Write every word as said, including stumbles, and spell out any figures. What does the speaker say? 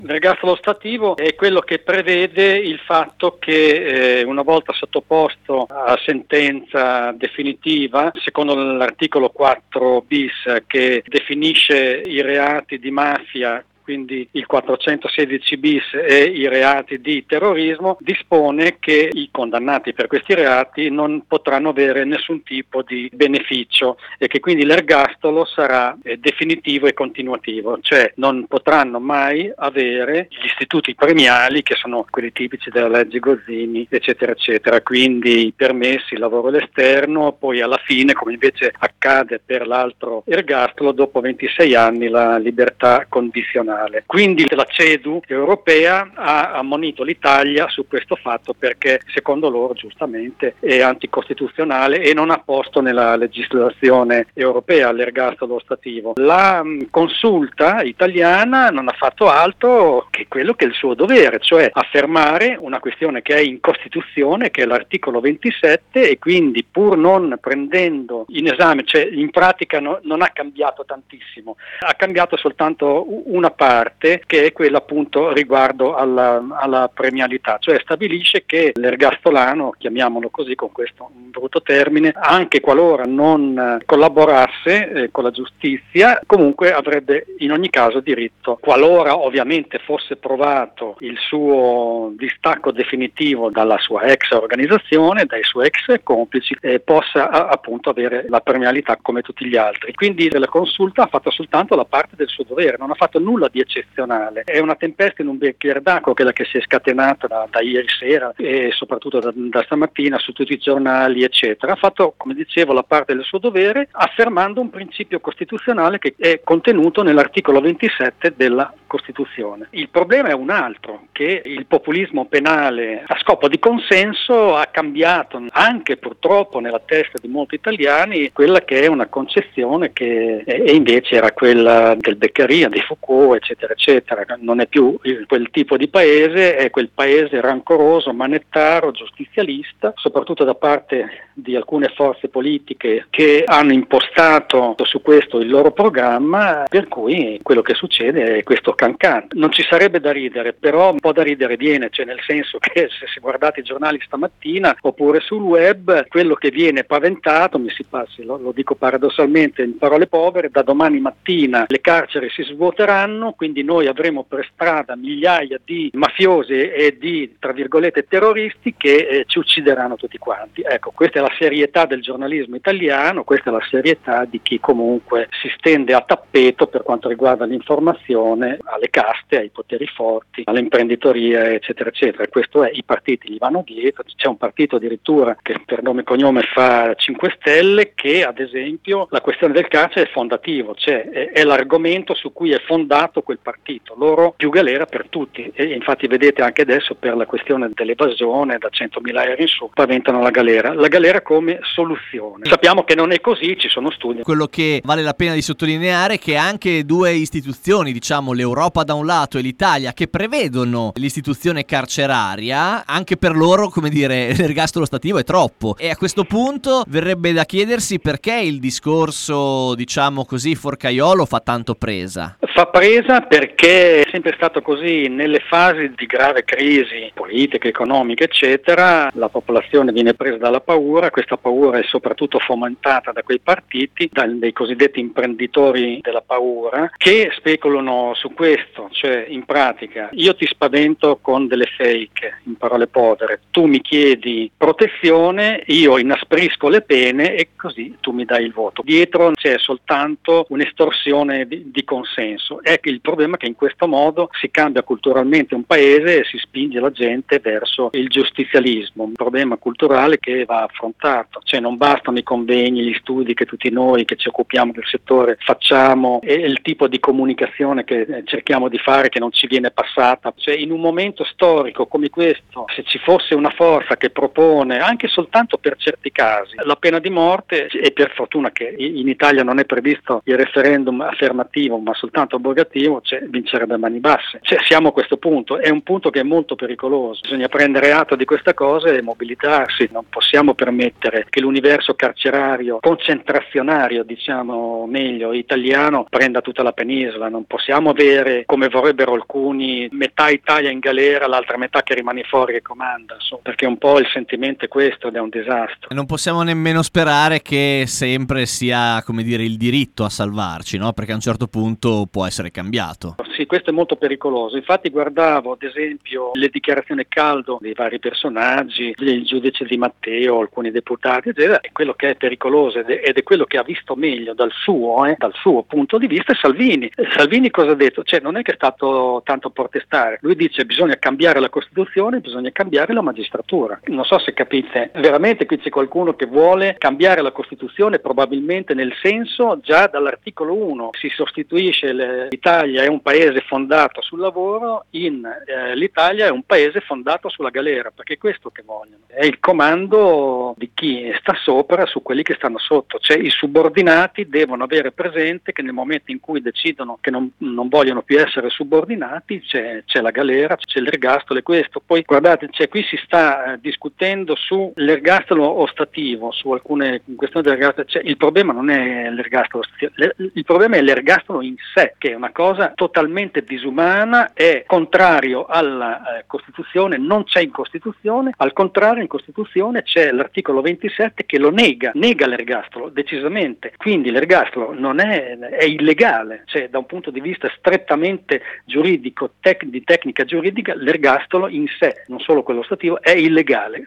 L'ergastolo ostativo è quello che prevede il fatto che eh, una volta sottoposto a sentenza definitiva, secondo l'articolo quattro bis che definisce i reati di mafia, quindi il quattrocentosedici bis e i reati di terrorismo, dispone che i condannati per questi reati non potranno avere nessun tipo di beneficio e che quindi l'ergastolo sarà eh, definitivo e continuativo, cioè non potranno mai avere gli istituti premiali che sono quelli tipici della legge Gozzini, eccetera eccetera, quindi i permessi, il lavoro all'esterno, poi alla fine, come invece accade per l'altro ergastolo, dopo ventisei anni la libertà condizionale. Quindi la CEDU europea ha ammonito l'Italia su questo fatto perché secondo loro giustamente è anticostituzionale e non ha posto nella legislazione europea l'ergastolo ostativo. La mh, consulta italiana non ha fatto altro che quello che è il suo dovere, cioè affermare una questione che è in Costituzione, che è l'articolo ventisette, e quindi pur non prendendo in esame, cioè in pratica no, non ha cambiato tantissimo, ha cambiato soltanto una parte che è quella appunto riguardo alla, alla premialità, cioè stabilisce che l'ergastolano, chiamiamolo così con questo brutto termine, anche qualora non collaborasse eh, con la giustizia, comunque avrebbe in ogni caso diritto, qualora ovviamente fosse provato il suo distacco definitivo dalla sua ex organizzazione, dai suoi ex complici, eh, possa a, appunto avere la premialità come tutti gli altri. Quindi la consulta ha fatto soltanto la parte del suo dovere, non ha fatto nulla di eccezionale. È una tempesta in un bicchiere d'acqua quella che si è scatenata da, da ieri sera e soprattutto da, da stamattina su tutti i giornali eccetera. Ha fatto, come dicevo, la parte del suo dovere affermando un principio costituzionale che è contenuto nell'articolo ventisette della Costituzione. Il problema è un altro, che il populismo penale a scopo di consenso ha cambiato anche purtroppo nella testa di molti italiani quella che è una concezione che e invece era quella del Beccaria, di Foucault, eccetera eccetera. Non è più quel tipo di paese, è quel paese rancoroso, manettaro, giustizialista, soprattutto da parte di alcune forze politiche che hanno impostato su questo il loro programma, per cui quello che succede è questo cancan. Non ci sarebbe da ridere, però un po' da ridere viene, cioè nel senso che se, se guardate i giornali stamattina oppure sul web, quello che viene paventato, mi si passi, lo, lo dico paradossalmente in parole povere, da domani mattina le carceri si svuoteranno, quindi noi avremo per strada migliaia di mafiosi e di, tra virgolette, terroristi che eh, ci uccideranno tutti quanti. Ecco, questa è la serietà del giornalismo italiano, questa è la serietà di chi comunque si stende a tappeto per quanto riguarda l'informazione alle caste, ai poteri forti, all'imprenditoria, eccetera, eccetera. Questo è, i partiti gli vanno dietro, c'è un partito addirittura che per nome e cognome fa cinque Stelle che, ad esempio, la questione del carcere è fondativo, cioè è, è l'argomento su cui è fondato quel partito. Loro più galera per tutti e infatti vedete anche adesso per la questione dell'evasione da centomila euro in su paventano la galera, la galera come soluzione. Sappiamo che non è così, ci sono studi. Quello che vale la pena di sottolineare è che anche due istituzioni, diciamo l'Europa da un lato e l'Italia, che prevedono l'istituzione carceraria, anche per loro, come dire, l'ergastolo ostativo è troppo. E a questo punto verrebbe da chiedersi perché il discorso, diciamo così, forcaiolo fa tanto presa. Fa presa perché è sempre stato così, nelle fasi di grave crisi politica, economica, eccetera, la popolazione viene presa dalla paura, questa paura è soprattutto fomentata da quei partiti, dai cosiddetti imprenditori della paura, che speculano su questo, cioè in pratica io ti spavento con delle fake, in parole povere, tu mi chiedi protezione, io inasprisco le pene e così tu mi dai il voto. Dietro c'è soltanto un'estorsione di, di consenso. Ecco il problema, che in questo modo si cambia culturalmente un paese e si spinge la gente verso il giustizialismo, un problema culturale che va affrontato, cioè non bastano i convegni, gli studi che tutti noi che ci occupiamo del settore facciamo e il tipo di comunicazione che cerchiamo di fare che non ci viene passata, cioè in un momento storico come questo, se ci fosse una forza che propone anche soltanto per certi casi la pena di morte, e per fortuna che in Italia non è previsto il referendum affermativo ma soltanto abrogativo, ostativo, cioè, vincerebbe a mani basse. Cioè, siamo a questo punto, è un punto che è molto pericoloso, bisogna prendere atto di questa cosa e mobilitarsi, non possiamo permettere che l'universo carcerario concentrazionario, diciamo meglio, italiano prenda tutta la penisola, non possiamo avere, come vorrebbero alcuni, metà Italia in galera, l'altra metà che rimane fuori e comanda, insomma, perché un po' il sentimento è questo ed è un disastro. Non possiamo nemmeno sperare che sempre sia, come dire, il diritto a salvarci, no? Perché a un certo punto può essere cambiato. Sì, questo è molto pericoloso. Infatti guardavo ad esempio le dichiarazioni caldo dei vari personaggi, il giudice Di Matteo, alcuni deputati, eccetera, e quello che è pericoloso ed è, ed è quello che ha visto meglio dal suo, eh, dal suo punto di vista è Salvini. Salvini cosa ha detto? Cioè non è che è stato tanto a protestare, lui dice bisogna cambiare la Costituzione, bisogna cambiare la magistratura. Non so se capite, veramente qui c'è qualcuno che vuole cambiare la Costituzione, probabilmente nel senso già dall'articolo uno si sostituisce l'Italia è un paese fondato sul lavoro in eh, l'Italia è un paese fondato sulla galera, perché è questo che vogliono. È il comando di chi sta sopra su quelli che stanno sotto, cioè i subordinati devono avere presente che nel momento in cui decidono che non, non vogliono più essere subordinati c'è, c'è la galera, c'è l'ergastolo e questo. Poi guardate, cioè, qui si sta eh, discutendo sull'ergastolo ostativo, su alcune questioni dell'ergastolo, cioè, il problema non è l'ergastolo ostativo, il problema è l'ergastolo in sé, che è una cosa totalmente disumana, è contrario alla eh, Costituzione, non c'è in Costituzione, al contrario in Costituzione c'è l'articolo ventisette che lo nega, nega l'ergastolo decisamente, quindi l'ergastolo non è, è illegale, cioè da un punto di vista strettamente giuridico, tec- di tecnica giuridica, l'ergastolo in sé, non solo quello ostativo, è illegale,